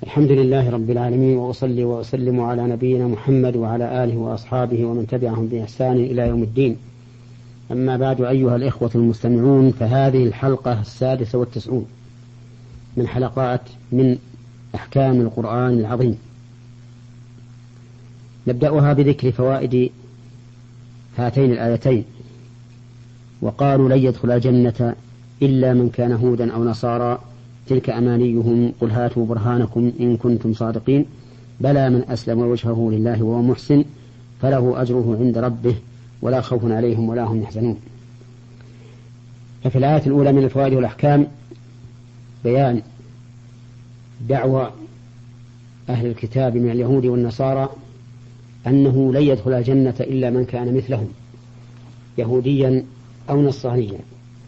الحمد لله رب العالمين، وأصلي وأسلم على نبينا محمد وعلى آله وأصحابه ومن تبعهم بإحسان إلى يوم الدين. أما بعد، أيها الإخوة المستمعون، فهذه الحلقة 96 من حلقات من أحكام القرآن العظيم. نبدأها بذكر فوائد هاتين الآيتين. وقالوا لن يدخل الجنة إلا من كان هودا أو نصارى تلك أمانيهم قل هاتوا برهانكم إن كنتم صادقين بلى من أسلم وجهه لله وهو محسن فله أجره عند ربه ولا خوف عليهم ولا هم يحزنون. ففي الآية الأولى من الفوائد والأحكام بيان دعوى أهل الكتاب من اليهود والنصارى أنه لن يدخل الجنة إلا من كان مثلهم يهوديا أو نصرانيا.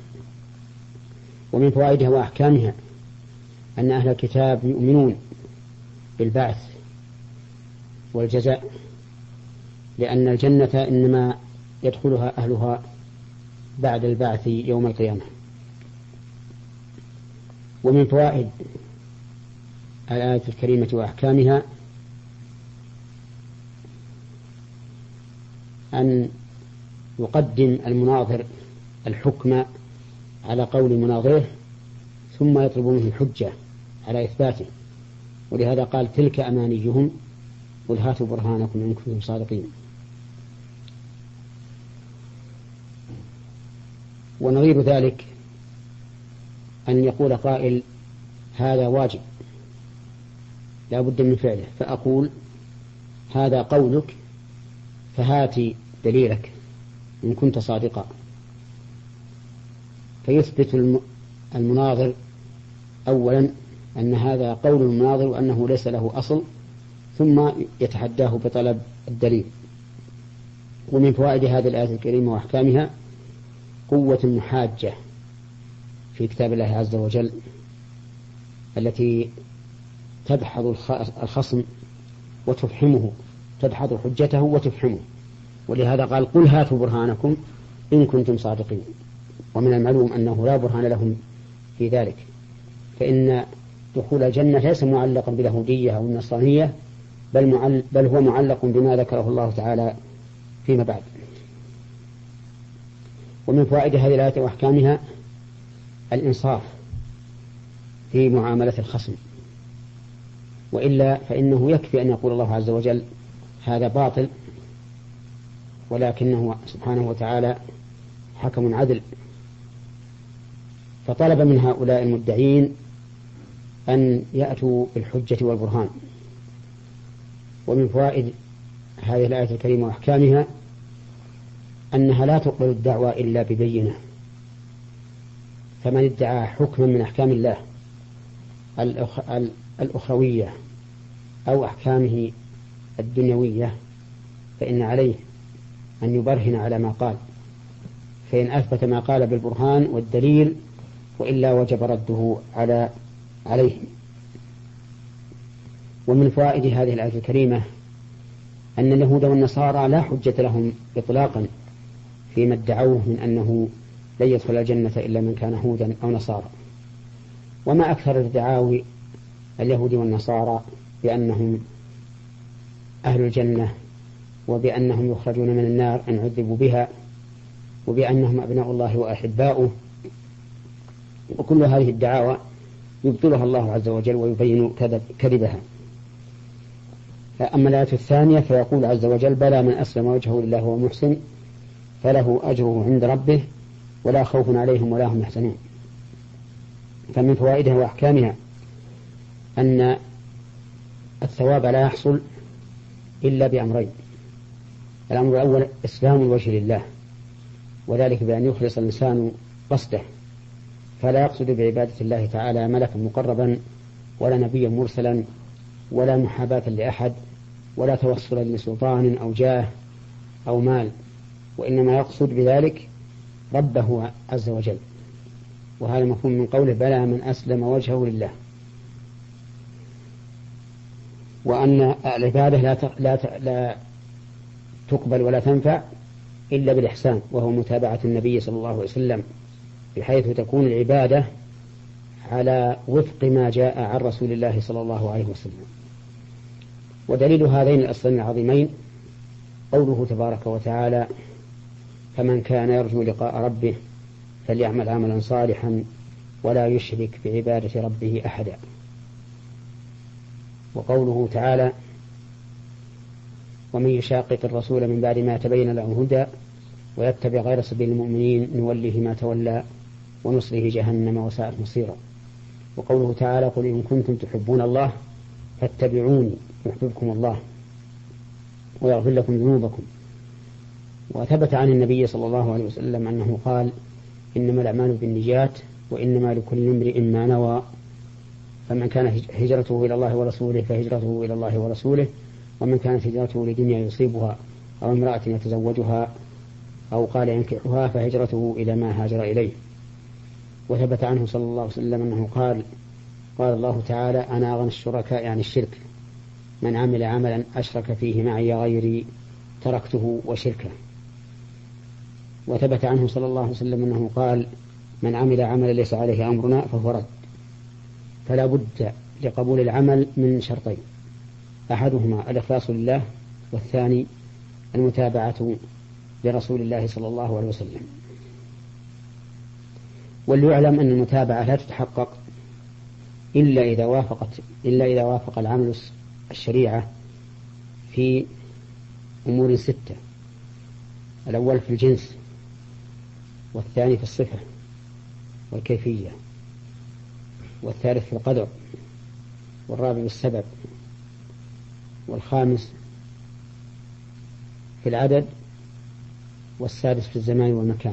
ومن فوائدها وأحكامها أن أهل الكتاب يؤمنون بالبعث والجزاء، لأن الجنة إنما يدخلها أهلها بعد البعث يوم القيامة. ومن فوائد الآية الكريمة وأحكامها أن يقدم المناظر الحكم على قول مناظره ثم يطلب منه الحجة على إثباته، ولهذا قال تلك أمانيهم قل هاتوا برهانكم إن كنتم صادقين. ونظير ذلك أن يقول قائل هذا واجب لا بد من فعله، فأقول هذا قولك فهاتي دليلك إن كنت صادقا، فيثبت المناظر أولا أن هذا قول المناظر وأنه ليس له أصل، ثم يتحداه بطلب الدليل. ومن فوائد هذه الآية الكريمة وأحكامها قوة المحاجة في كتاب الله عز وجل التي تدحض الخصم وتفحمه، تدحض حجته وتفحمه، ولهذا قال قل هاتوا برهانكم إن كنتم صادقين. ومن المعلوم أنه لا برهان لهم في ذلك، فإن دخول الجنة ليس معلقا باليهودية أو النصرانية، بل هو معلق بما ذكره الله تعالى فيما بعد. ومن فوائد هذه الآية وأحكامها الإنصاف في معاملة الخصم، وإلا فإنه يكفي أن يقول الله عز وجل هذا باطل، ولكنه سبحانه وتعالى حكم عدل، فطلب من هؤلاء المدعين أن يأتوا بالحجة والبرهان. ومن فوائد هذه الآية الكريمة وأحكامها أنها لا تقبل الدعوة إلا ببينة، فمن ادعى حكما من أحكام الله الأخروية أو أحكامه الدنيوية فإن عليه أن يبرهن على ما قال، فإن أثبت ما قال بالبرهان والدليل وإلا وجب رده عليه. ومن فوائد هذه الآية الكريمة أن اليهود والنصارى لا حجة لهم إطلاقا فيما ادعوه من أنه لن يدخل الجنة إلا من كان هودا أو نصارى. وما أكثر ادعاء اليهود والنصارى بأنهم أهل الجنة، وبأنهم يخرجون من النار إن عذبوا بها، وبأنهم أبناء الله وأحباؤه، وكل هذه الدعاوى يبطلها الله عز وجل ويبين كذبها. أما الآية الثانية فيقول عز وجل بلى من أسلم وجهه لله وهو محسن فله أجره عند ربه ولا خوف عليهم ولا هم يحزنون. فمن فوائدها وأحكامها أن الثواب لا يحصل إلا بأمرين. الأمر الأول إسلام الوجه لله، وذلك بأن يخلص الإنسان قصده، فلا يقصد بعبادة الله تعالى ملكا مقربا ولا نبيا مرسلا ولا محاباة لأحد ولا توصلا لسلطان أو جاه أو مال، وإنما يقصد بذلك ربه عز وجل. وهذا مفهوم من قوله بلى من أسلم وجهه لله. وأن العبادة لا تقبل ولا تنفع إلا بالإحسان، وهو متابعة النبي صلى الله عليه وسلم، بحيث تكون العبادة على وفق ما جاء عن رسول الله صلى الله عليه وسلم. ودليل هذين الأصلين العظيمين قوله تبارك وتعالى: فمن كان يرجو لقاء ربه فليعمل عملا صالحا ولا يشرك بعبادة ربه أحدا. وقوله تعالى: ومن يشاقق الرسول من بعد ما تبين له الهدى ويتبع غير سبيل المؤمنين نوله ما تولى ونصله جهنم وساءت مصيرا. وقوله تعالى: قل إن كنتم تحبون الله فاتبعوني يحببكم الله ويغفر لكم ذنوبكم. وثبت عن النبي صلى الله عليه وسلم أنه قال: إنما الأعمال بالنيات وإنما لكل امرئ ما نوى، فمن كانت هجرته إلى الله ورسوله فهجرته إلى الله ورسوله، ومن كانت هجرته لدنيا يصيبها أو امرأة يتزوجها أو قال ينكحها فهجرته إلى ما هاجر إليه. وثبت عنه صلى الله عليه وسلم أنه قال الله تعالى: أنا أغنى الشركاء عن الشرك، من عمل عملا أشرك فيه معي غيري تركته وشركه. وثبت عنه صلى الله عليه وسلم أنه قال: من عمل عملا ليس عليه أمرنا فهو رد. فلا بد لقبول العمل من شرطين: أحدهما الإخلاص لله، والثاني المتابعة لرسول الله صلى الله عليه وسلم. وليعلم أن المتابعة لا تتحقق إلا إذا وافق العمل الشريعة في أمور 6: الأول في الجنس، والثاني في الصفة والكيفية، والثالث في القدر، والرابع بالسبب، والخامس في العدد، والسادس في الزمان والمكان.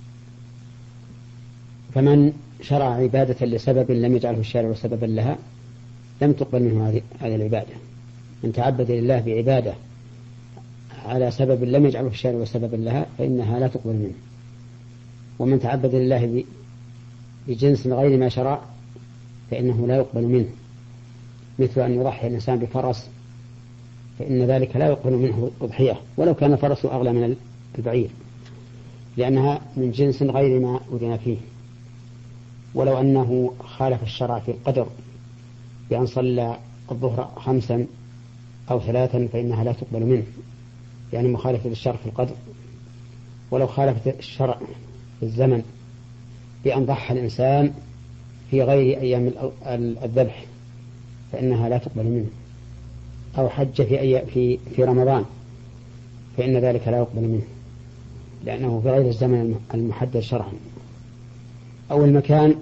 فمن شرع عبادة لسبب لم يجعله الشارع سببا لها لم تقبل منه هذه العبادة. من تعبد لله بعبادة على سبب لم يجعله الشارع سببا لها فإنها لا تقبل منه. ومن تعبد لله بجنس غير ما شرع فإنه لا يقبل منه، مثل أن يضحي الإنسان بفرس، فإن ذلك لا يقبل منه أضحية ولو كان فرس أغلى من البعير، لأنها من جنس غير ما أذن فيه. ولو أنه خالف الشرع في القدر بأن صلى الظهر 5 أو 3 فإنها لا تقبل منه، يعني مخالفة للشرع في القدر. ولو خالفت الشرع في الزمن بأن ضحى الإنسان في غير أيام الذبح فإنها لا تقبل منه. أو حج في رمضان فإن ذلك لا يقبل منه، لأنه في غير الزمن المحدد شرعا. أو المكان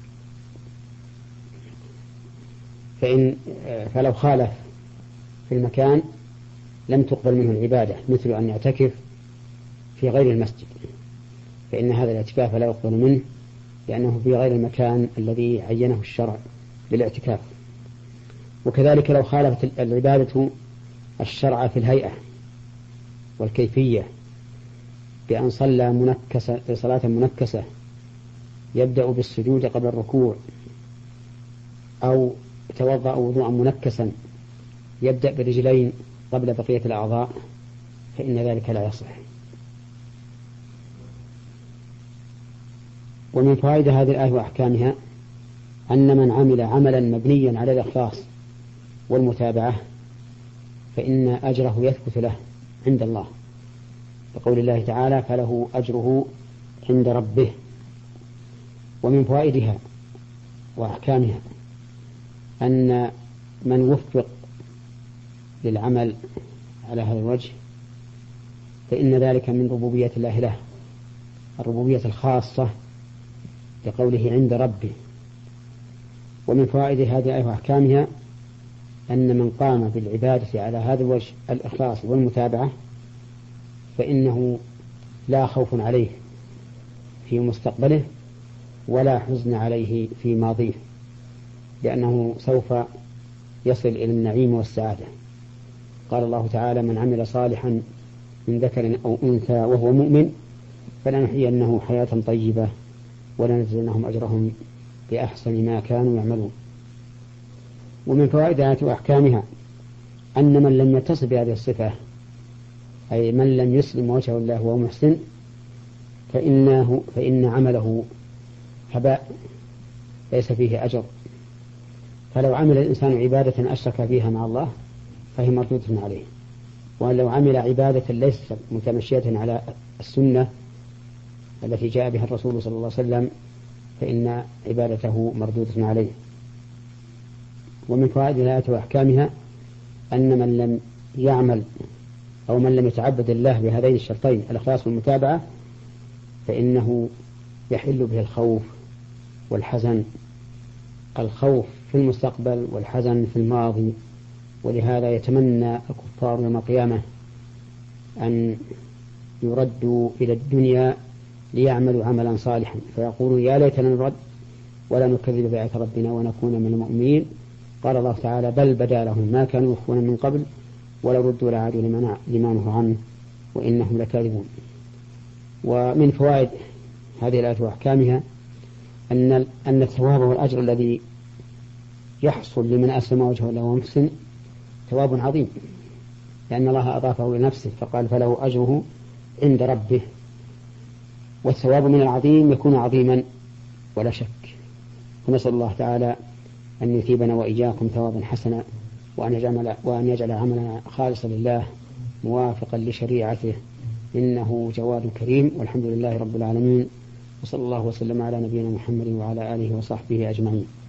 فلو خالف في المكان لم تقبل منه العبادة، مثل أن يعتكف في غير المسجد، فإن هذا الاعتكاف لا يقبل منه لأنه في غير المكان الذي عينه الشرع للاعتكاف. وكذلك لو خالفت العبادة الشرع في الهيئة والكيفية بأن صلى صلاة منكسة يبدأ بالسجود قبل الركوع، أو توضأ وضوءا منكسا يبدأ بالرجلين قبل بقية الأعضاء، فإن ذلك لا يصح. ومن فوائد هذه الآية وأحكامها أن من عمل عملا مبنيا على الإخلاص والمتابعة فإن أجره يثبت له عند الله، بقول الله تعالى: فله أجره عند ربه. ومن فوائدها وأحكامها أن من وفق للعمل على هذا الوجه فإن ذلك من ربوبية الله له، الربوبية الخاصة لقوله عند ربه. ومن فوائد هذه الآية وأحكامها أن من قام بالعبادة على هذا الوجه الإخلاص والمتابعة فإنه لا خوف عليه في مستقبله ولا حزن عليه في ماضيه، لأنه سوف يصل إلى النعيم والسعادة. قال الله تعالى: من عمل صالحا من ذكر أو أنثى وهو مؤمن فلنحيينه حياة طيبة ولنجزينهم أجرهم بأحسن ما كانوا يعملون. ومن فوائد آيات وأحكامها أن من لم يتصف بهذه الصفة، أي من لم يسلم وجهه الله وهو محسن، فإن عمله هباء ليس فيه أجر. فلو عمل الإنسان عبادة أشرك فيها مع الله فهي مردودة عليه، ولو عمل عبادة ليست متمشية على السنة التي جاء بها الرسول صلى الله عليه وسلم فإن عبادته مردودة عليه. ومن فوائد الآية وأحكامها أن من لم يعمل أو من لم يتعبد الله بهذين الشرطين الإخلاص والمتابعة فإنه يحل به الخوف والحزن، الخوف في المستقبل والحزن في الماضي. ولهذا يتمنى الكفار يوم القيامة أن يردوا إلى الدنيا ليعملوا عملا صالحا فيقولوا يا ليتنا نرد ولا نكذب بآيات ربنا ونكون من المؤمنين. قال الله تعالى بل بدا لهم ما كانوا يخفون من قبل ولو ردوا لعادوا لما نهوا عنه وإنهم لكاذبون. ومن فوائد هذه الآية وأحكامها أن الثواب والأجر الذي يحصل لمن أسلم وجهه له ومحسن ثواب عظيم، لأن الله أضافه لنفسه فقال فله أجره عند ربه. والثواب من العظيم يكون عظيما ولا شك. ونسأل الله تعالى أن يثيبنا وإياكم ثوابا حسنا وأن يجعل عملنا خالصا لله موافقا لشريعته إنه جواد كريم. والحمد لله رب العالمين، وصلى الله وسلم على نبينا محمد وعلى آله وصحبه أجمعين.